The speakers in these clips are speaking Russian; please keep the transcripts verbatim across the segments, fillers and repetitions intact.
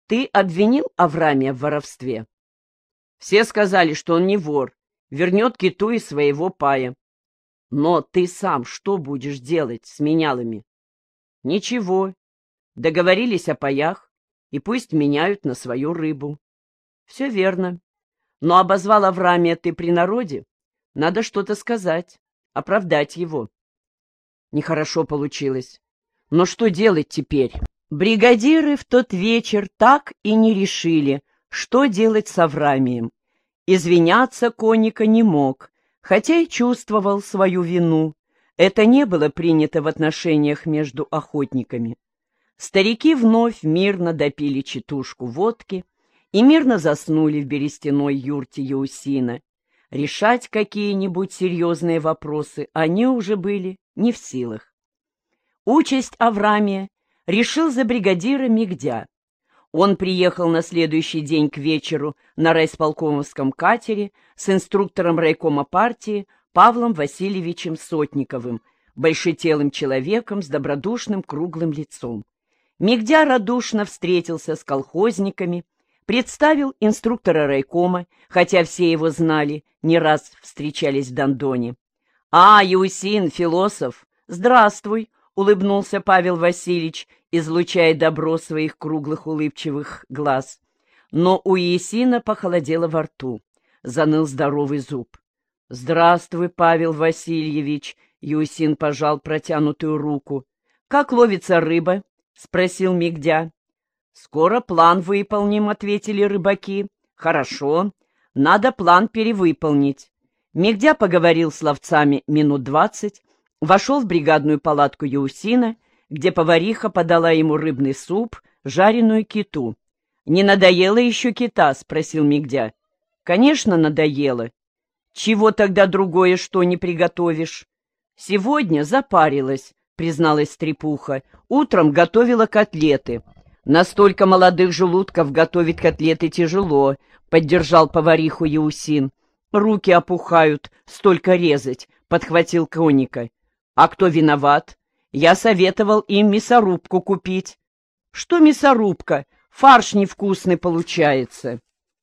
Ты обвинил Аврамия в воровстве? Все сказали, что он не вор, вернет киту из своего пая. Но ты сам что будешь делать с менялами? Ничего. Договорились о паях, и пусть меняют на свою рыбу. Все верно. Но обозвал Аврамия ты при народе? Надо что-то сказать, оправдать его. Нехорошо получилось. Но что делать теперь? Бригадиры в тот вечер так и не решили, что делать с Аврамием. Извиняться Коника не мог, хотя и чувствовал свою вину. Это не было принято в отношениях между охотниками. Старики вновь мирно допили читушку водки и мирно заснули в берестяной юрте Еусина. Решать какие-нибудь серьезные вопросы они уже были не в силах. Участь Аврамия решил за бригадира Мигдя. Он приехал на следующий день к вечеру на райисполкомовском катере с инструктором райкома партии Павлом Васильевичем Сотниковым, большетелым человеком с добродушным круглым лицом. Мигдя радушно встретился с колхозниками, представил инструктора райкома, хотя все его знали, не раз встречались в Дондоне. «А, Еусин, философ, здравствуй!» — улыбнулся Павел Васильевич, излучая добро своих круглых улыбчивых глаз. Но у Есина похолодело во рту, заныл здоровый зуб. «Здравствуй, Павел Васильевич!» — Еусин пожал протянутую руку. «Как ловится рыба?» — спросил Мигдя. «Скоро план выполним», — ответили рыбаки. «Хорошо, надо план перевыполнить». Мигдя поговорил с ловцами минут двадцать, вошел в бригадную палатку Еусина, где повариха подала ему рыбный суп, жареную киту. «Не надоело еще кита?» — спросил Мигдя. «Конечно, надоело. Чего тогда другое что не приготовишь?» «Сегодня запарилась», — призналась Стрепуха. «Утром готовила котлеты». «Настолько молодых желудков готовить котлеты тяжело», — поддержал повариху Еусин. «Руки опухают, столько резать», — подхватил Коника. «А кто виноват? Я советовал им мясорубку купить». «Что мясорубка? Фарш невкусный получается».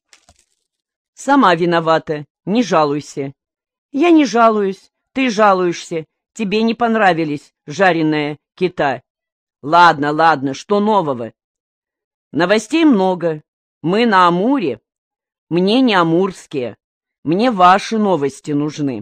«Сама виновата, не жалуйся». «Я не жалуюсь, ты жалуешься. Тебе не понравились жареная кита». «Ладно, ладно, что нового?» «Новостей много. Мы на Амуре. Мне не амурские. Мне ваши новости нужны».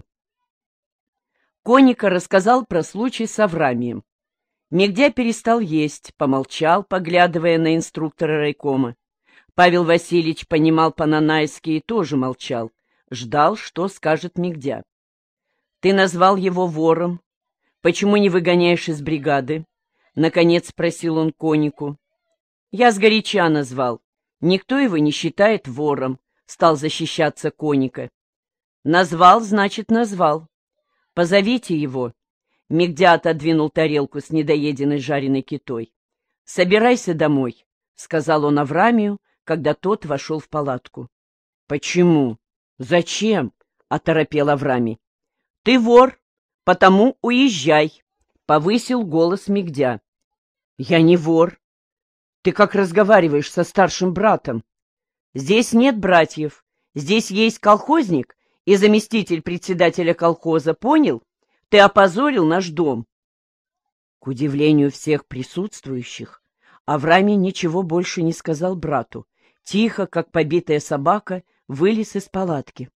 Коника рассказал про случай с Аврамием. Мигдя перестал есть, помолчал, поглядывая на инструктора райкома. Павел Васильевич понимал по-нанайски и тоже молчал, ждал, что скажет Мигдя. «Ты назвал его вором. Почему не выгоняешь из бригады?» — наконец спросил он Конику. «Я сгоряча назвал. Никто его не считает вором», — стал защищаться Коника. «Назвал, значит, назвал. Позовите его». Мигдя отодвинул тарелку с недоеденной жареной китой. «Собирайся домой», — сказал он Аврамию, когда тот вошел в палатку. «Почему? Зачем?» — оторопел Аврамий. «Ты вор, потому уезжай», — повысил голос Мигдя. «Я не вор. Ты как разговариваешь со старшим братом? Здесь нет братьев, здесь есть колхозник и заместитель председателя колхоза, понял? Ты опозорил наш дом». К удивлению всех присутствующих, Аврамий ничего больше не сказал брату. Тихо, как побитая собака, вылез из палатки.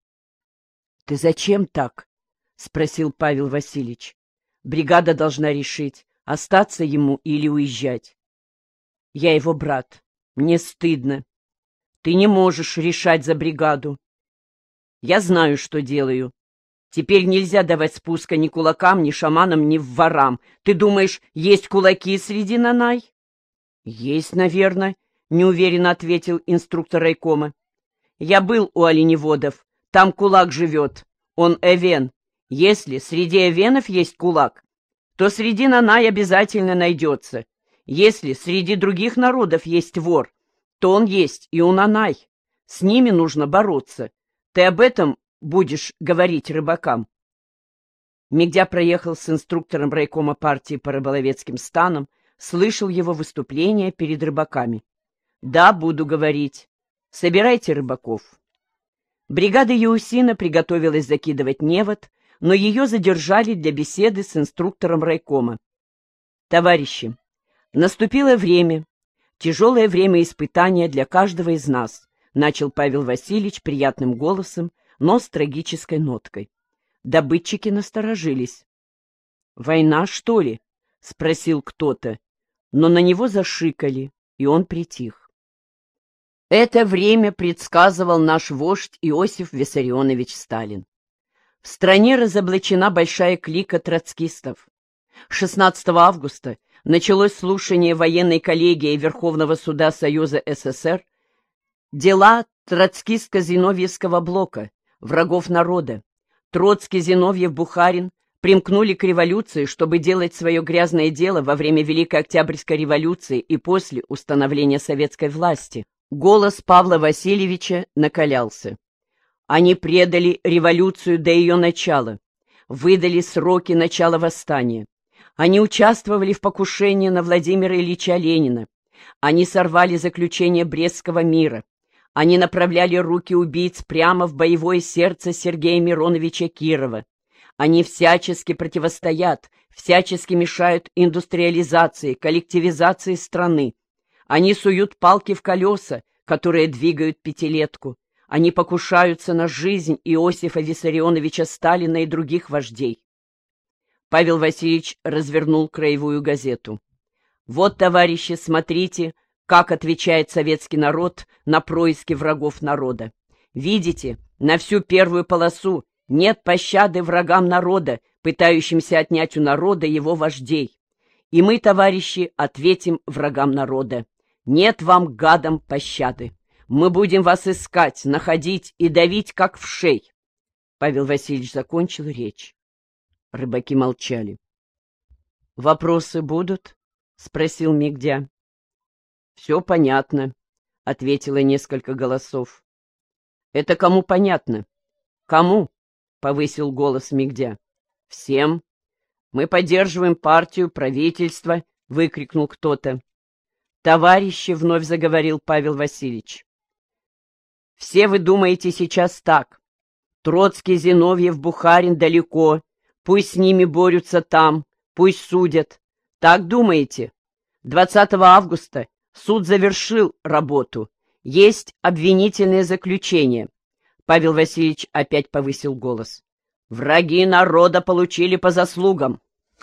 — Ты зачем так? — спросил Павел Васильевич. — Бригада должна решить, остаться ему или уезжать. — Я его брат. Мне стыдно. Ты не можешь решать за бригаду. Я знаю, что делаю. Теперь нельзя давать спуска ни кулакам, ни шаманам, ни ворам. Ты думаешь, есть кулаки среди нанай? — Есть, наверное, — неуверенно ответил инструктор райкома. — Я был у оленеводов. Там кулак живет. Он эвен. Если среди эвенов есть кулак, то среди нанай обязательно найдется. Если среди других народов есть вор, то он есть и у нанай. С ними нужно бороться. Ты об этом будешь говорить рыбакам. Мигдя проехал с инструктором райкома партии по рыболовецким станам, слышал его выступление перед рыбаками. Да, буду говорить. Собирайте рыбаков. Бригада Еусина приготовилась закидывать невод, но ее задержали для беседы с инструктором райкома. Товарищи, наступило время, тяжелое время испытания для каждого из нас, начал Павел Васильевич приятным голосом, но с трагической ноткой. Добытчики насторожились. «Война, что ли?» — спросил кто-то, но на него зашикали, и он притих. Это время предсказывал наш вождь Иосиф Виссарионович Сталин. В стране разоблачена большая клика троцкистов. шестнадцатого августа началось слушание военной коллегии Верховного суда Союза СССР дела троцкистско-зиновьевского блока, врагов народа. Троцкий, Зиновьев, Бухарин примкнули к революции, чтобы делать свое грязное дело во время Великой Октябрьской революции и после установления советской власти. Голос Павла Васильевича накалялся. Они предали революцию до ее начала, выдали сроки начала восстания. Они участвовали в покушении на Владимира Ильича Ленина. Они сорвали заключение Брестского мира. Они направляли руки убийц прямо в боевое сердце Сергея Мироновича Кирова. Они всячески противостоят, всячески мешают индустриализации, коллективизации страны. Они суют палки в колеса, которые двигают пятилетку. Они покушаются на жизнь Иосифа Виссарионовича Сталина и других вождей. Павел Васильевич развернул краевую газету. Вот, товарищи, смотрите, как отвечает советский народ на происки врагов народа. Видите, на всю первую полосу нет пощады врагам народа, пытающимся отнять у народа его вождей. И мы, товарищи, ответим врагам народа. Нет вам, гадам, пощады. Мы будем вас искать, находить и давить, как вшей. Павел Васильевич закончил речь. Рыбаки молчали. — Вопросы будут? — спросил Мигдя. — Все понятно, — ответило несколько голосов. — Это кому понятно? — Кому? — повысил голос Мигдя. — Всем. Мы поддерживаем партию, правительство, — выкрикнул кто-то. «Товарищи», — вновь заговорил Павел Васильевич, — «все вы думаете сейчас так. Троцкий, Зиновьев, Бухарин далеко, пусть с ними борются там, пусть судят. Так думаете? двадцатого августа суд завершил работу. Есть обвинительное заключение». Павел Васильевич опять повысил голос. «Враги народа получили по заслугам.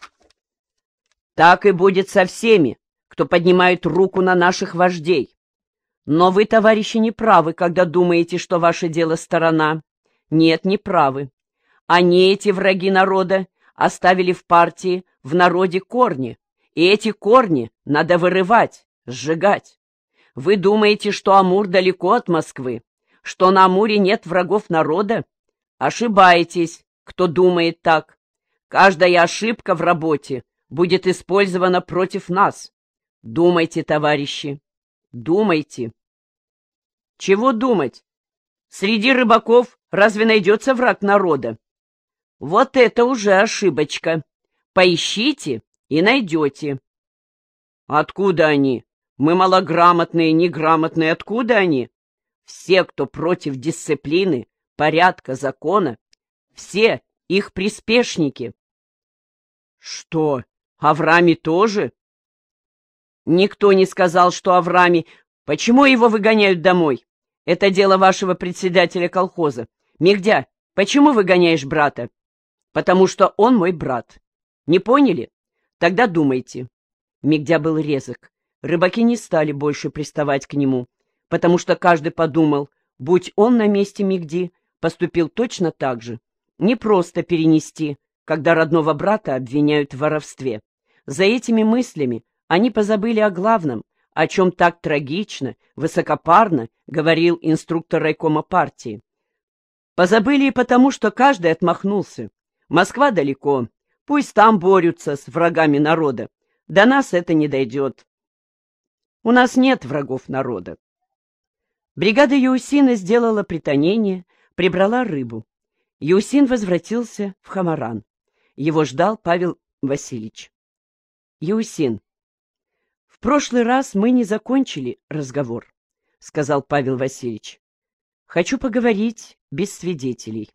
Так и будет со всеми, кто поднимает руку на наших вождей. Но вы, товарищи, не правы, когда думаете, что ваше дело сторона. Нет, не правы. Они, эти враги народа, оставили в партии, в народе корни, и эти корни надо вырывать, сжигать. Вы думаете, что Амур далеко от Москвы, что на Амуре нет врагов народа? Ошибаетесь, кто думает так. Каждая ошибка в работе будет использована против нас. Думайте, товарищи, думайте. Чего думать? Среди рыбаков разве найдется враг народа? Вот это уже ошибочка. Поищите и найдете. Откуда они? Мы малограмотные, неграмотные. Откуда они? Все, кто против дисциплины, порядка, закона, все их приспешники. Что, Авраами тоже? Никто не сказал, что Авраами... Почему его выгоняют домой? Это дело вашего председателя колхоза. Мигдя, почему выгоняешь брата? Потому что он мой брат. Не поняли? Тогда думайте. Мигдя был резок. Рыбаки не стали больше приставать к нему, потому что каждый подумал, будь он на месте Мигди, поступил точно так же. Не просто перенести, когда родного брата обвиняют в воровстве. За этими мыслями они позабыли о главном, о чем так трагично, высокопарно говорил инструктор райкома партии. Позабыли и потому, что каждый отмахнулся. Москва далеко, пусть там борются с врагами народа. До нас это не дойдет. У нас нет врагов народа. Бригада Еусина сделала притонение, прибрала рыбу. Еусин возвратился в Хамаран. Его ждал Павел Васильевич. Еусин, в прошлый раз мы не закончили разговор, — сказал Павел Васильевич. — Хочу поговорить без свидетелей.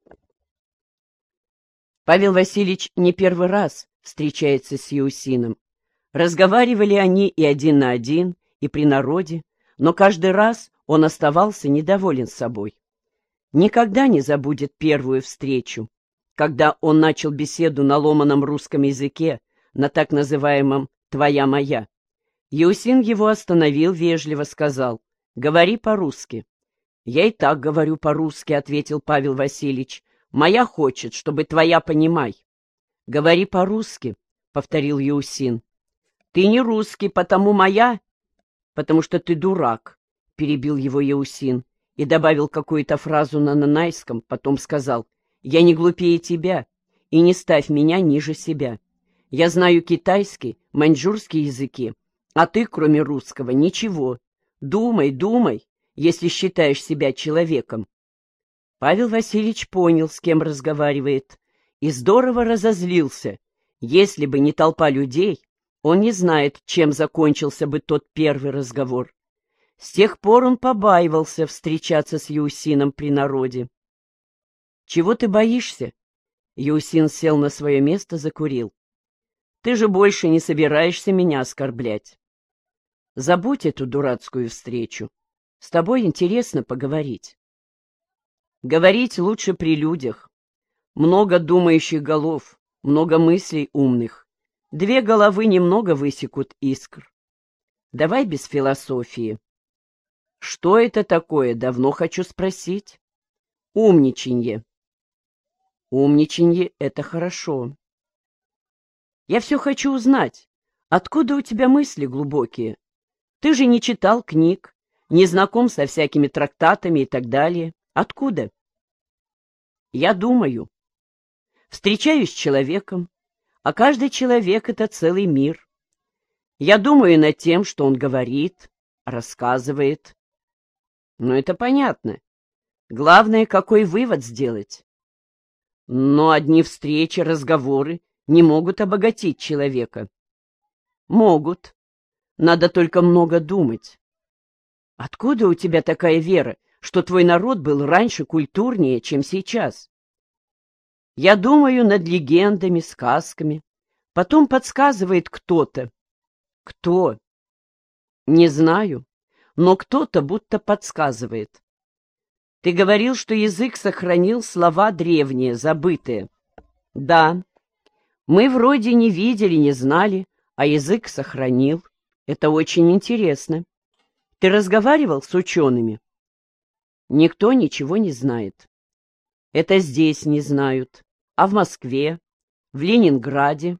Павел Васильевич не первый раз встречается с Еусином. Разговаривали они и один на один, и при народе, но каждый раз он оставался недоволен собой. Никогда не забудет первую встречу, когда он начал беседу на ломаном русском языке, на так называемом «твоя моя». Еусин его остановил, вежливо сказал: «Говори по-русски». «Я и так говорю по-русски», — ответил Павел Васильевич. «Моя хочет, чтобы твоя понимай». «Говори по-русски», — повторил Еусин. «Ты не русский, потому моя, потому что ты дурак», — перебил его Еусин и добавил какую-то фразу на нанайском, потом сказал: «Я не глупее тебя, и не ставь меня ниже себя. Я знаю китайский, маньчжурский языки, а ты, кроме русского, ничего. Думай, думай, если считаешь себя человеком». Павел Васильевич понял, с кем разговаривает, и здорово разозлился. Если бы не толпа людей, он не знает, чем закончился бы тот первый разговор. С тех пор он побаивался встречаться с Еусином при народе. «Чего ты боишься?» Еусин сел на свое место, закурил. «Ты же больше не собираешься меня оскорблять. Забудь эту дурацкую встречу. С тобой интересно поговорить». Говорить лучше при людях. Много думающих голов, много мыслей умных. Две головы немного высекут искр. Давай без философии. Что это такое, давно хочу спросить? Умничанье. Умничанье — это хорошо. Я все хочу узнать, откуда у тебя мысли глубокие. Ты же не читал книг, не знаком со всякими трактатами и так далее. Откуда? Я думаю. Встречаюсь с человеком, а каждый человек — это целый мир. Я думаю над тем, что он говорит, рассказывает. Ну, это понятно. Главное, какой вывод сделать. Но одни встречи, разговоры не могут обогатить человека. Могут. Надо только много думать. Откуда у тебя такая вера, что твой народ был раньше культурнее, чем сейчас? Я думаю над легендами, сказками. Потом подсказывает кто-то. Кто? Не знаю, но кто-то будто подсказывает. Ты говорил, что язык сохранил слова древние, забытые. Да, мы вроде не видели, не знали, а язык сохранил. Это очень интересно. Ты разговаривал с учеными? Никто ничего не знает. Это здесь не знают, а в Москве, в Ленинграде.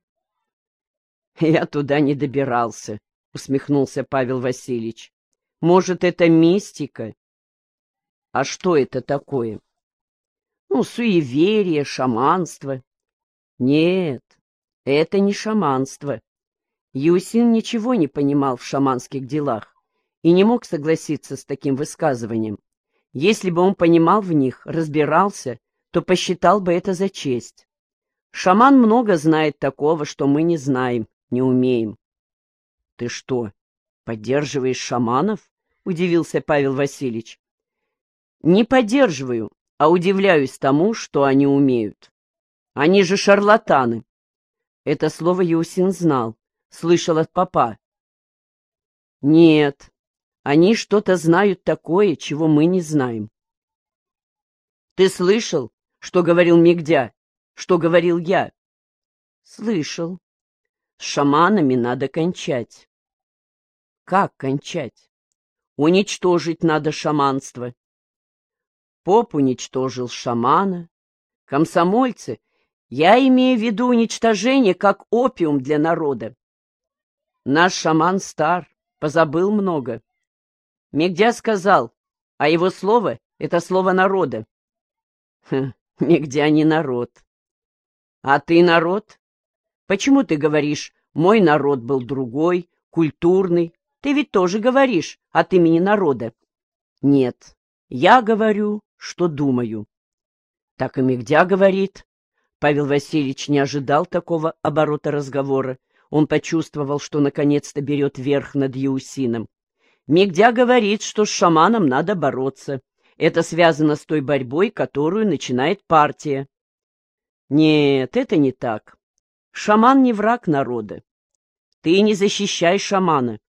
Я туда не добирался, усмехнулся Павел Васильевич. Может, это мистика? А что это такое? Ну, суеверие, шаманство. Нет, это не шаманство. Еусин ничего не понимал в шаманских делах и не мог согласиться с таким высказыванием. Если бы он понимал в них, разбирался, то посчитал бы это за честь. Шаман много знает такого, что мы не знаем, не умеем. — Ты что, поддерживаешь шаманов? — удивился Павел Васильевич. — Не поддерживаю, а удивляюсь тому, что они умеют. Они же шарлатаны. Это слово Еусин знал, слышал от попа. Нет, они что-то знают такое, чего мы не знаем. Ты слышал, что говорил Мигдя, что говорил я? Слышал. С шаманами надо кончать. Как кончать? Уничтожить надо шаманство. Поп уничтожил шамана. Комсомольцы, я имею в виду уничтожение как опиум для народа. Наш шаман стар, позабыл много. Мигдя сказал, а его слово — это слово народа. Хм, Мигдя не народ. А ты народ? Почему ты говоришь, мой народ был другой, культурный? Ты ведь тоже говоришь от имени народа. Нет, я говорю, что думаю. Так и Мигдя говорит. Павел Васильевич не ожидал такого оборота разговора. Он почувствовал, что наконец-то берет верх над Яусином. Мигдя говорит, что с шаманом надо бороться. Это связано с той борьбой, которую начинает партия. Нет, это не так. Шаман не враг народа. Ты не защищай шамана.